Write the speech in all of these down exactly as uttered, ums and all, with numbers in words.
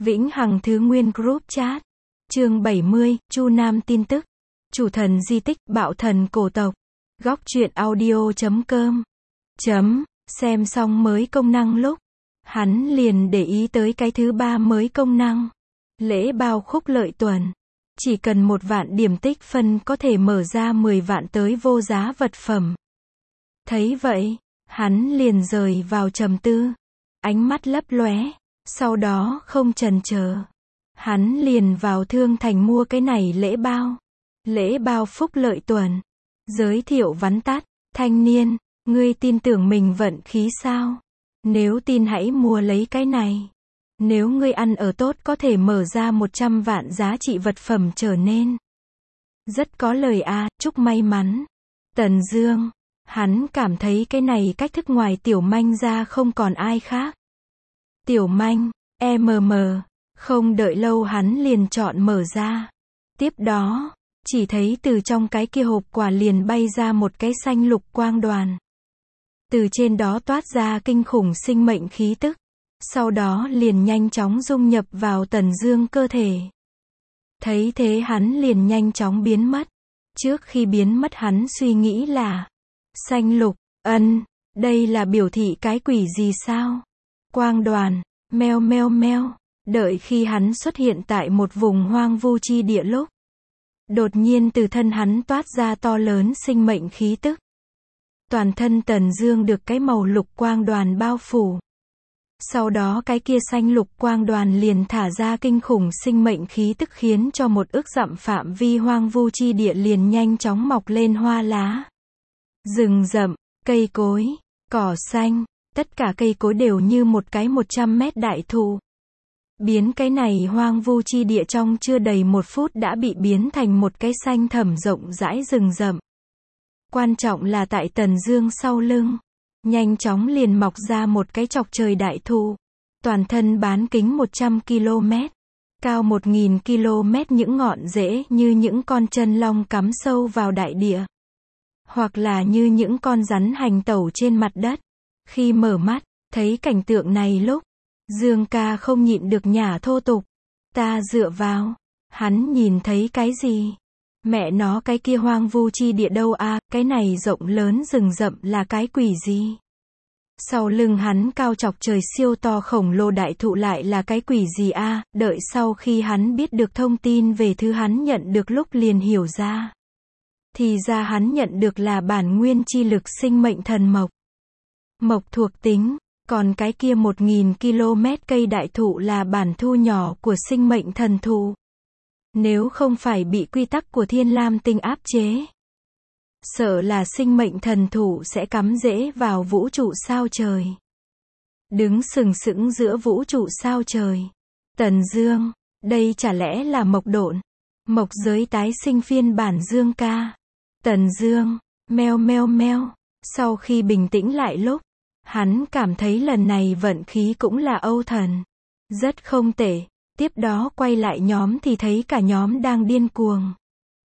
Vĩnh Hằng Thứ Nguyên Group Chat. Chương bảy mươi, Chu Nam tin tức. Chủ thần di tích, bạo thần cổ tộc. Góc truyện audio chấm com. Chấm, xem xong mới công năng lúc. Hắn liền để ý tới cái thứ ba mới công năng. Lễ bao khúc lợi tuần. Chỉ cần một vạn điểm tích phân có thể mở ra mười vạn tới vô giá vật phẩm. Thấy vậy, hắn liền rời vào trầm tư. Ánh mắt lấp lóe. Sau đó không chần chờ. Hắn liền vào thương thành mua cái này lễ bao. Lễ bao phúc lợi tuần. Giới thiệu vắn tắt. Thanh niên, ngươi tin tưởng mình vận khí sao? Nếu tin hãy mua lấy cái này. Nếu ngươi ăn ở tốt có thể mở ra một trăm vạn giá trị vật phẩm trở nên. Rất có lời a, chúc may mắn. Tần Dương, hắn cảm thấy cái này cách thức ngoài Tiểu Manh ra không còn ai khác. Tiểu Manh, em em, không đợi lâu hắn liền chọn mở ra. Tiếp đó, chỉ thấy từ trong cái kia hộp quà liền bay ra một cái xanh lục quang đoàn. Từ trên đó toát ra kinh khủng sinh mệnh khí tức. Sau đó liền nhanh chóng dung nhập vào Tần Dương cơ thể. Thấy thế hắn liền nhanh chóng biến mất. Trước khi biến mất hắn suy nghĩ là xanh lục, ân, đây là biểu thị cái quỷ gì sao? Quang đoàn, meo meo meo, đợi khi hắn xuất hiện tại một vùng hoang vu chi địa lúc. Đột nhiên từ thân hắn toát ra to lớn sinh mệnh khí tức. Toàn thân Tần Dương được cái màu lục quang đoàn bao phủ. Sau đó cái kia xanh lục quang đoàn liền thả ra kinh khủng sinh mệnh khí tức khiến cho một ức dặm phạm vi hoang vu chi địa liền nhanh chóng mọc lên hoa lá. Rừng rậm, cây cối, cỏ xanh, tất cả cây cối đều như một cái một trăm mét đại thụ. Biến cái này hoang vu chi địa trong chưa đầy một phút đã bị biến thành một cái xanh thẳm rộng rãi rừng rậm. Quan trọng là tại Tần Dương sau lưng. Nhanh chóng liền mọc ra một cái chọc trời đại thụ. Toàn thân bán kính một trăm ki lô mét. Cao một nghìn ki lô mét những ngọn rễ như những con chân long cắm sâu vào đại địa. Hoặc là như những con rắn hành tẩu trên mặt đất. Khi mở mắt, thấy cảnh tượng này lúc. Dương ca không nhịn được nhả thô tục. Ta dựa vào. Hắn nhìn thấy cái gì? Mẹ nó cái kia hoang vu chi địa đâu a, à, cái này rộng lớn rừng rậm là cái quỷ gì? Sau lưng hắn cao chọc trời siêu to khổng lồ đại thụ lại là cái quỷ gì a, à? Đợi sau khi hắn biết được thông tin về thứ hắn nhận được lúc liền hiểu ra. Thì ra hắn nhận được là bản nguyên chi lực sinh mệnh thần mộc. Mộc thuộc tính, còn cái kia một nghìn ki lô mét cây đại thụ là bản thu nhỏ của sinh mệnh thần thụ. Nếu không phải bị quy tắc của Thiên Lam Tinh áp chế, sợ là sinh mệnh thần thụ sẽ cắm rễ vào vũ trụ sao trời. Đứng sừng sững giữa vũ trụ sao trời. Tần Dương, đây chả lẽ là mộc độn, mộc giới tái sinh phiên bản Dương ca. Tần Dương, meo meo meo, sau khi bình tĩnh lại lúc, hắn cảm thấy lần này vận khí cũng là Âu thần. Rất không tệ. Tiếp đó quay lại nhóm thì thấy cả nhóm đang điên cuồng.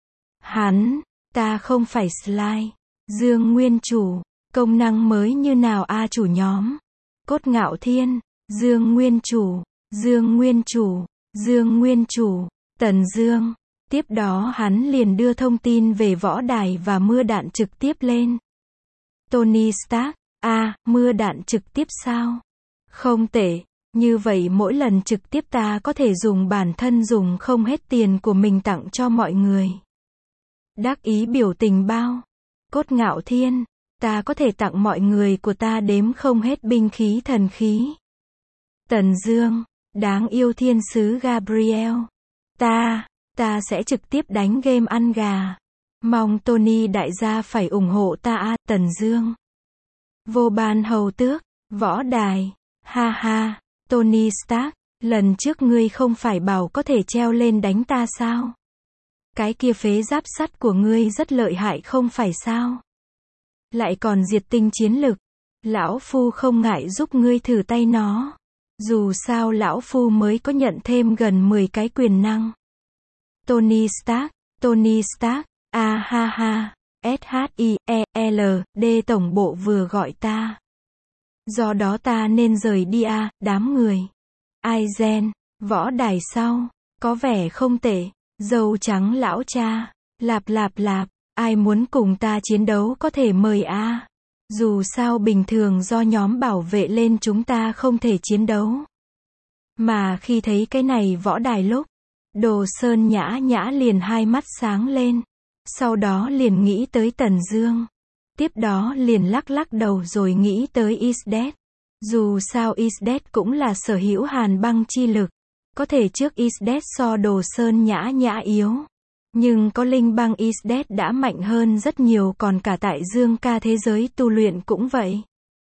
Hắn, ta không phải slide. Dương Nguyên Chủ, công năng mới như nào a à chủ nhóm? Cốt Ngạo Thiên, Dương Nguyên Chủ, Dương Nguyên Chủ, Dương Nguyên Chủ, Tần Dương. Tiếp đó hắn liền đưa thông tin về võ đài và mưa đạn trực tiếp lên. Tony Stark, a, à, mưa đạn trực tiếp sao? Không tệ. Như vậy mỗi lần trực tiếp ta có thể dùng bản thân dùng không hết tiền của mình tặng cho mọi người. Đắc ý biểu tình bao. Cốt Ngạo Thiên, ta có thể tặng mọi người của ta đếm không hết binh khí thần khí. Tần Dương, đáng yêu thiên sứ Gabriel. Ta, ta sẽ trực tiếp đánh game ăn gà. Mong Tony đại gia phải ủng hộ ta a, Tần Dương. Vô Ban hầu tước, võ đài, ha ha. Tony Stark, lần trước ngươi không phải bảo có thể treo lên đánh ta sao? Cái kia phế giáp sắt của ngươi rất lợi hại không phải sao? Lại còn diệt tinh chiến lực. Lão Phu không ngại giúp ngươi thử tay nó. Dù sao Lão Phu mới có nhận thêm gần mười cái quyền năng. Tony Stark, Tony Stark, a à, ha ha, S H I E L D tổng bộ vừa gọi ta. Do đó ta nên rời đi a, à, đám người. Aizen, Võ đài sau, có vẻ không tệ, dâu trắng lão cha, lạp lạp lạp, ai muốn cùng ta chiến đấu có thể mời a. Dù sao bình thường do nhóm bảo vệ lên chúng ta không thể chiến đấu. Mà khi thấy cái này võ đài lúc, Đồ Sơn Nhã Nhã liền hai mắt sáng lên. Sau đó liền nghĩ tới Tần Dương. Tiếp đó liền lắc lắc đầu rồi nghĩ tới Isdet. Dù sao Isdet cũng là sở hữu hàn băng chi lực. Có thể trước Isdet so Đồ Sơn Nhã Nhã yếu. Nhưng có linh băng Isdet đã mạnh hơn rất nhiều, còn cả tại Dương ca thế giới tu luyện cũng vậy.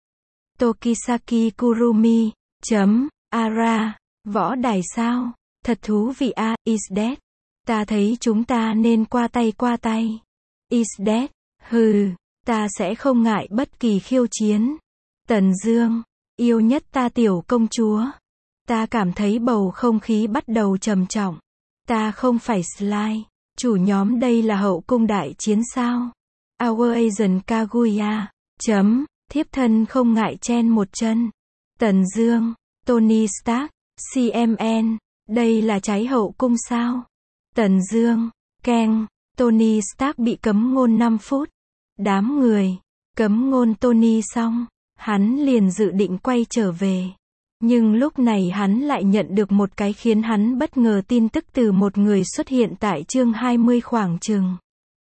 Tokisaki Kurumi, chấm, Ara, võ đài sao? Thật thú vị a, à, Isdet. Ta thấy chúng ta nên qua tay qua tay. Isdet, hừ, ta sẽ không ngại bất kỳ khiêu chiến. Tần Dương, yêu nhất ta tiểu công chúa. Ta cảm thấy bầu không khí bắt đầu trầm trọng. Ta không phải Slide. Chủ nhóm đây là hậu cung đại chiến sao? Our Asian Kaguya. Chấm, thiếp thân không ngại chen một chân. Tần Dương, Tony Stark, xê em en. Đây là cháy hậu cung sao? Tần Dương, keng, Tony Stark bị cấm ngôn năm phút. Đám người, cấm ngôn Tony xong, hắn liền dự định quay trở về. Nhưng lúc này hắn lại nhận được một cái khiến hắn bất ngờ tin tức từ một người xuất hiện tại chương hai mươi khoảng chừng.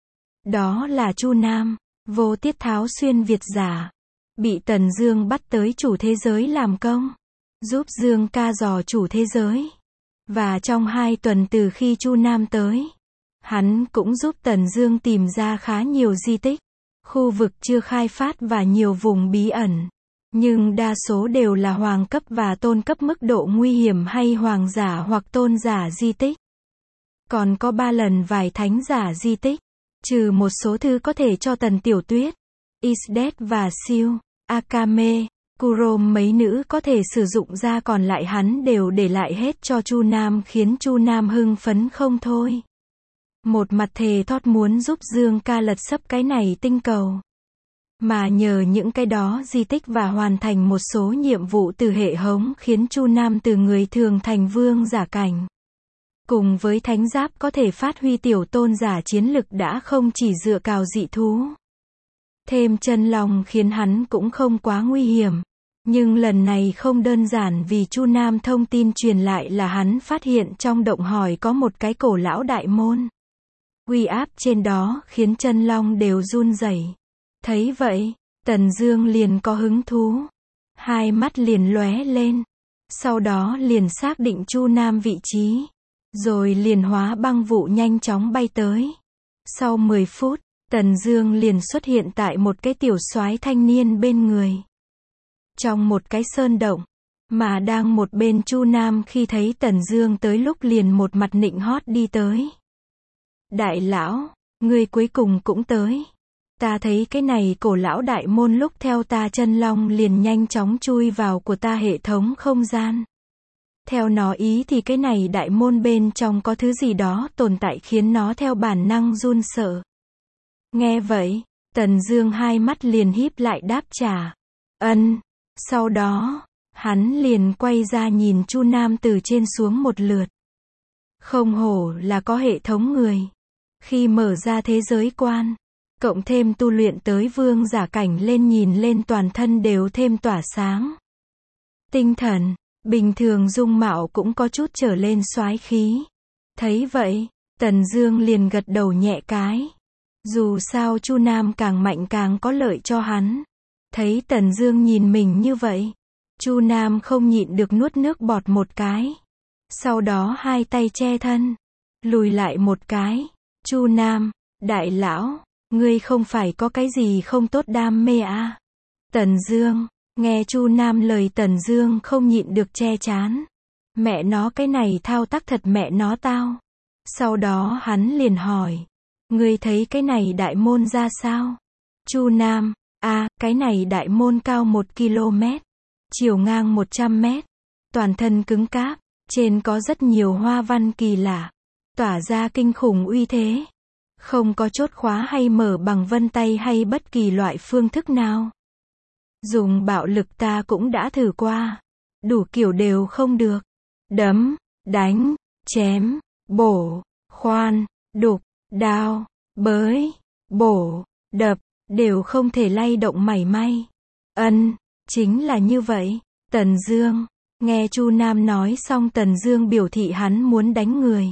Đó là Chu Nam, vô tiết tháo xuyên Việt giả. Bị Tần Dương bắt tới chủ thế giới làm công. Giúp Dương ca dò chủ thế giới. Và trong hai tuần từ khi Chu Nam tới, hắn cũng giúp Tần Dương tìm ra khá nhiều di tích, khu vực chưa khai phát và nhiều vùng bí ẩn. Nhưng đa số đều là hoàng cấp và tôn cấp mức độ nguy hiểm hay hoàng giả hoặc tôn giả di tích. Còn có ba lần vài thánh giả di tích, trừ một số thứ có thể cho Tần Tiểu Tuyết, Isdet và Siêu, Akame, Kurom mấy nữ có thể sử dụng ra, còn lại hắn đều để lại hết cho Chu Nam, khiến Chu Nam hưng phấn không thôi. Một mặt thề thót muốn giúp Dương ca lật sấp cái này tinh cầu. Mà nhờ những cái đó di tích và hoàn thành một số nhiệm vụ từ hệ thống khiến Chu Nam từ người thường thành vương giả cảnh. Cùng với thánh giáp có thể phát huy tiểu tôn giả chiến lực đã không chỉ dựa cào dị thú. Thêm chân long khiến hắn cũng không quá nguy hiểm. Nhưng lần này không đơn giản, vì Chu Nam thông tin truyền lại là hắn phát hiện trong động hỏi có một cái cổ lão đại môn. Uy áp trên đó khiến chân long đều run rẩy. Thấy vậy, Tần Dương liền có hứng thú. Hai mắt liền lóe lên. Sau đó liền xác định Chu Nam vị trí. Rồi liền hóa băng vụ nhanh chóng bay tới. Sau mười phút, Tần Dương liền xuất hiện tại một cái tiểu soái thanh niên bên người. Trong một cái sơn động, mà đang một bên Chu Nam khi thấy Tần Dương tới lúc liền một mặt nịnh hót đi tới. Đại lão, ngươi cuối cùng cũng tới. Ta thấy cái này cổ lão đại môn lúc theo ta chân long liền nhanh chóng chui vào của ta hệ thống không gian. Theo nó ý thì cái này đại môn bên trong có thứ gì đó tồn tại khiến nó theo bản năng run sợ. Nghe vậy, Tần Dương hai mắt liền híp lại đáp trả. Ân. Sau đó, hắn liền quay ra nhìn Chu Nam từ trên xuống một lượt. Không hổ là có hệ thống người. Khi mở ra thế giới quan, cộng thêm tu luyện tới vương giả cảnh lên, nhìn lên toàn thân đều thêm tỏa sáng. Tinh thần, bình thường dung mạo cũng có chút trở lên soái khí. Thấy vậy, Tần Dương liền gật đầu nhẹ cái. Dù sao Chu Nam càng mạnh càng có lợi cho hắn. Thấy Tần Dương nhìn mình như vậy, Chu Nam không nhịn được nuốt nước bọt một cái. Sau đó hai tay che thân, lùi lại một cái. Chu Nam, đại lão, ngươi không phải có cái gì không tốt đam mê à? Tần Dương, nghe Chu Nam lời Tần Dương không nhịn được che chán. Mẹ nó, cái này thao tác thật mẹ nó tao. Sau đó hắn liền hỏi, ngươi thấy cái này đại môn ra sao? Chu Nam, à, cái này đại môn cao một ki lô mét, chiều ngang một trăm mét, toàn thân cứng cáp, trên có rất nhiều hoa văn kỳ lạ, tỏa ra kinh khủng uy thế. Không có chốt khóa hay mở bằng vân tay hay bất kỳ loại phương thức nào. Dùng bạo lực ta cũng đã thử qua, đủ kiểu đều không được. Đấm, đánh, chém, bổ, khoan, đục, đao, bới, bổ, đập, đều không thể lay động mảy may. Ân, chính là như vậy. Tần Dương, nghe Chu Nam nói xong Tần Dương biểu thị hắn muốn đánh người.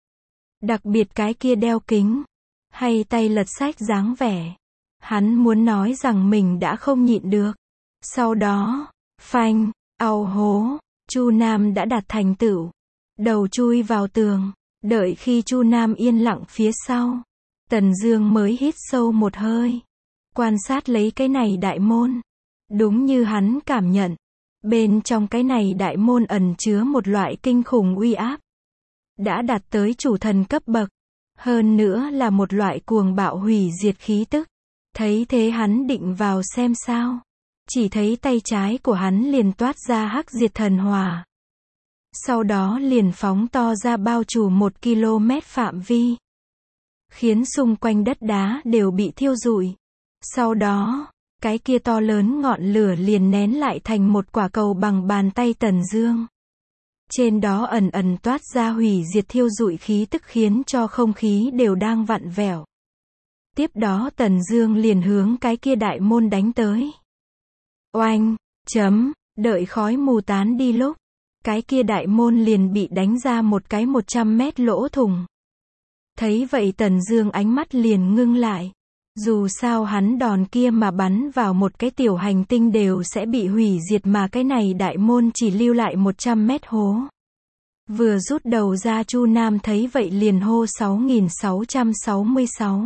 Đặc biệt cái kia đeo kính, hay tay lật sách dáng vẻ. Hắn muốn nói rằng mình đã không nhịn được. Sau đó, phanh, ao hố, Chu Nam đã đạt thành tựu. Đầu chui vào tường, đợi khi Chu Nam yên lặng phía sau. Tần Dương mới hít sâu một hơi. Quan sát lấy cái này đại môn. Đúng như hắn cảm nhận. Bên trong cái này đại môn ẩn chứa một loại kinh khủng uy áp. Đã đạt tới chủ thần cấp bậc. Hơn nữa là một loại cuồng bạo hủy diệt khí tức. Thấy thế hắn định vào xem sao. Chỉ thấy tay trái của hắn liền toát ra hắc diệt thần hỏa. Sau đó liền phóng to ra bao trùm một ki lô mét phạm vi. Khiến xung quanh đất đá đều bị thiêu rụi. Sau đó, cái kia to lớn ngọn lửa liền nén lại thành một quả cầu bằng bàn tay Tần Dương. Trên đó ẩn ẩn toát ra hủy diệt thiêu rụi khí tức khiến cho không khí đều đang vặn vẹo. Tiếp đó Tần Dương liền hướng cái kia đại môn đánh tới. Oanh, chấm, đợi khói mù tán đi lúc, cái kia đại môn liền bị đánh ra một cái một trăm mét lỗ thủng. Thấy vậy Tần Dương ánh mắt liền ngưng lại. Dù sao hắn đòn kia mà bắn vào một cái tiểu hành tinh đều sẽ bị hủy diệt mà cái này đại môn chỉ lưu lại một trăm mét hố. Vừa rút đầu ra Chu Nam thấy vậy liền hô sáu nghìn sáu trăm sáu mươi sáu.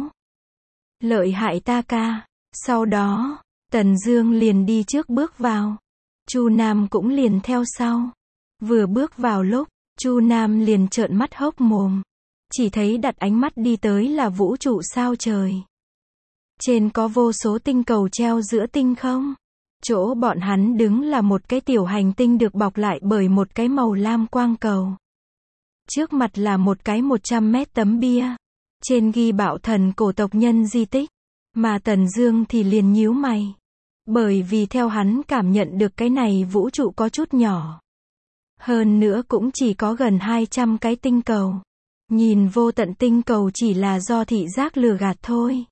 Lợi hại ta ca. Sau đó, Tần Dương liền đi trước bước vào. Chu Nam cũng liền theo sau. Vừa bước vào lúc, Chu Nam liền trợn mắt hốc mồm. Chỉ thấy đặt ánh mắt đi tới là vũ trụ sao trời. Trên có vô số tinh cầu treo giữa tinh không. Chỗ bọn hắn đứng là một cái tiểu hành tinh được bọc lại bởi một cái màu lam quang cầu. Trước mặt là một cái một trăm mét tấm bia. Trên ghi bạo thần cổ tộc nhân di tích. Mà Tần Dương thì liền nhíu mày. Bởi vì theo hắn cảm nhận được cái này vũ trụ có chút nhỏ. Hơn nữa cũng chỉ có gần hai trăm cái tinh cầu. Nhìn vô tận tinh cầu chỉ là do thị giác lừa gạt thôi.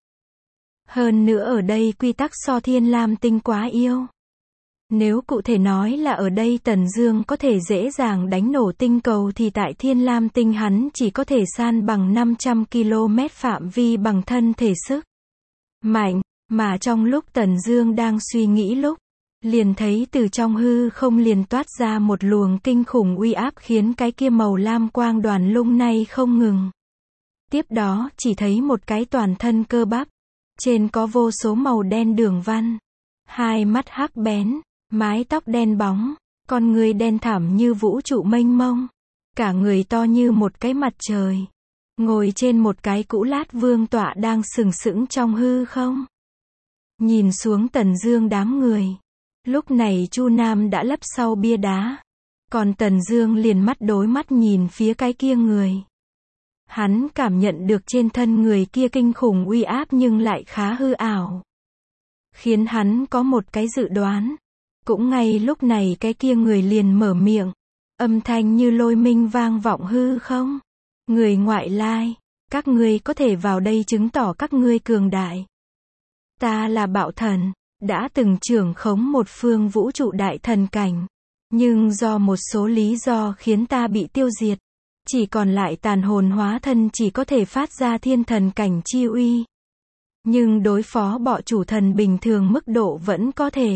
Hơn nữa ở đây quy tắc so Thiên Lam tinh quá yêu. Nếu cụ thể nói là ở đây Tần Dương có thể dễ dàng đánh nổ tinh cầu thì tại Thiên Lam tinh hắn chỉ có thể san bằng năm trăm ki lô mét phạm vi bằng thân thể sức mạnh, mà trong lúc Tần Dương đang suy nghĩ lúc, liền thấy từ trong hư không liền toát ra một luồng kinh khủng uy áp khiến cái kia màu lam quang đoàn lung lay không ngừng. Tiếp đó, chỉ thấy một cái toàn thân cơ bắp, trên có vô số màu đen đường văn, hai mắt hắc bén, mái tóc đen bóng, con người đen thẳm như vũ trụ mênh mông, cả người to như một cái mặt trời, ngồi trên một cái cũ lát vương tọa đang sừng sững trong hư không. Nhìn xuống Tần Dương đám người. Lúc này Chu Nam đã lấp sau bia đá. Còn Tần Dương liền mắt đối mắt nhìn phía cái kia người. Hắn cảm nhận được trên thân người kia kinh khủng uy áp nhưng lại khá hư ảo. Khiến hắn có một cái dự đoán. Cũng ngay lúc này cái kia người liền mở miệng. Âm thanh như lôi minh vang vọng hư không. Người ngoại lai, các ngươi có thể vào đây chứng tỏ các ngươi cường đại. Ta là Bạo Thần, đã từng trưởng khống một phương vũ trụ đại thần cảnh. Nhưng do một số lý do khiến ta bị tiêu diệt. Chỉ còn lại tàn hồn hóa thân chỉ có thể phát ra thiên thần cảnh chi uy. Nhưng đối phó bọ chủ thần bình thường mức độ vẫn có thể.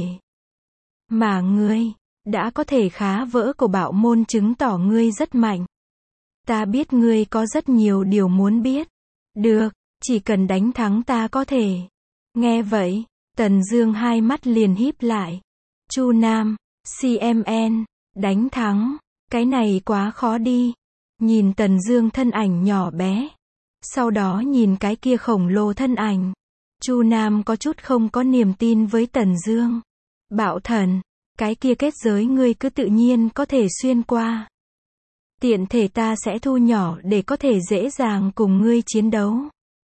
Mà ngươi, đã có thể khá vỡ cổ bạo môn chứng tỏ ngươi rất mạnh. Ta biết ngươi có rất nhiều điều muốn biết. Được, chỉ cần đánh thắng ta có thể. Nghe vậy, Tần Dương hai mắt liền híp lại. Chu Nam, xê em en, đánh thắng, cái này quá khó đi. Nhìn Tần Dương thân ảnh nhỏ bé. Sau đó nhìn cái kia khổng lồ thân ảnh. Chu Nam có chút không có niềm tin với Tần Dương. Bạo Thần, cái kia kết giới ngươi cứ tự nhiên có thể xuyên qua. Tiện thể ta sẽ thu nhỏ để có thể dễ dàng cùng ngươi chiến đấu.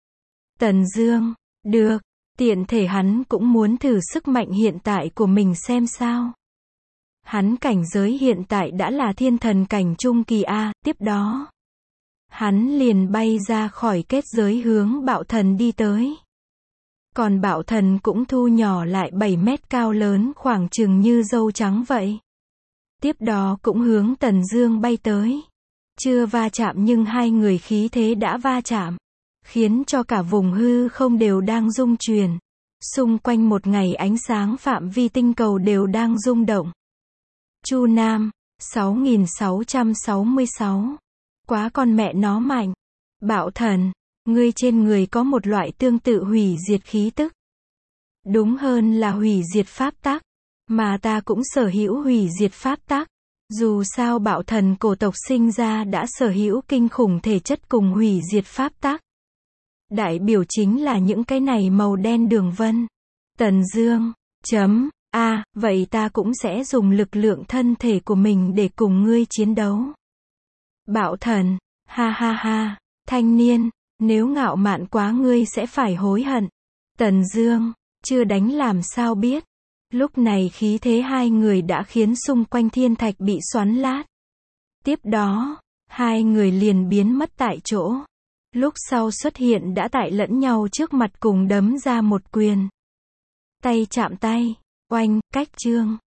Tần Dương, được, tiện thể hắn cũng muốn thử sức mạnh hiện tại của mình xem sao. Hắn cảnh giới hiện tại đã là thiên thần cảnh trung kỳ A, tiếp đó. Hắn liền bay ra khỏi kết giới hướng bạo thần đi tới. Còn bạo thần cũng thu nhỏ lại bảy mét cao lớn khoảng chừng như dâu trắng vậy. Tiếp đó cũng hướng Tần Dương bay tới. Chưa va chạm nhưng hai người khí thế đã va chạm. Khiến cho cả vùng hư không đều đang rung chuyển. Xung quanh một ngày ánh sáng phạm vi tinh cầu đều đang rung động. Chu Nam, sáu nghìn sáu trăm sáu mươi sáu. Quá con mẹ nó mạnh. Bạo thần, ngươi trên người có một loại tương tự hủy diệt khí tức. Đúng hơn là hủy diệt pháp tắc. Mà ta cũng sở hữu hủy diệt pháp tắc. Dù sao bạo thần cổ tộc sinh ra đã sở hữu kinh khủng thể chất cùng hủy diệt pháp tắc. Đại biểu chính là những cái này màu đen đường vân. Tần Dương, chấm, a, vậy ta cũng sẽ dùng lực lượng thân thể của mình để cùng ngươi chiến đấu. Bạo thần, ha ha ha, thanh niên, nếu ngạo mạn quá ngươi sẽ phải hối hận. Tần Dương, chưa đánh làm sao biết. Lúc này khí thế hai người đã khiến xung quanh thiên thạch bị xoắn lát. Tiếp đó, hai người liền biến mất tại chỗ. Lúc sau xuất hiện đã tại lẫn nhau trước mặt cùng đấm ra một quyền. Tay chạm tay, oanh, cách chương.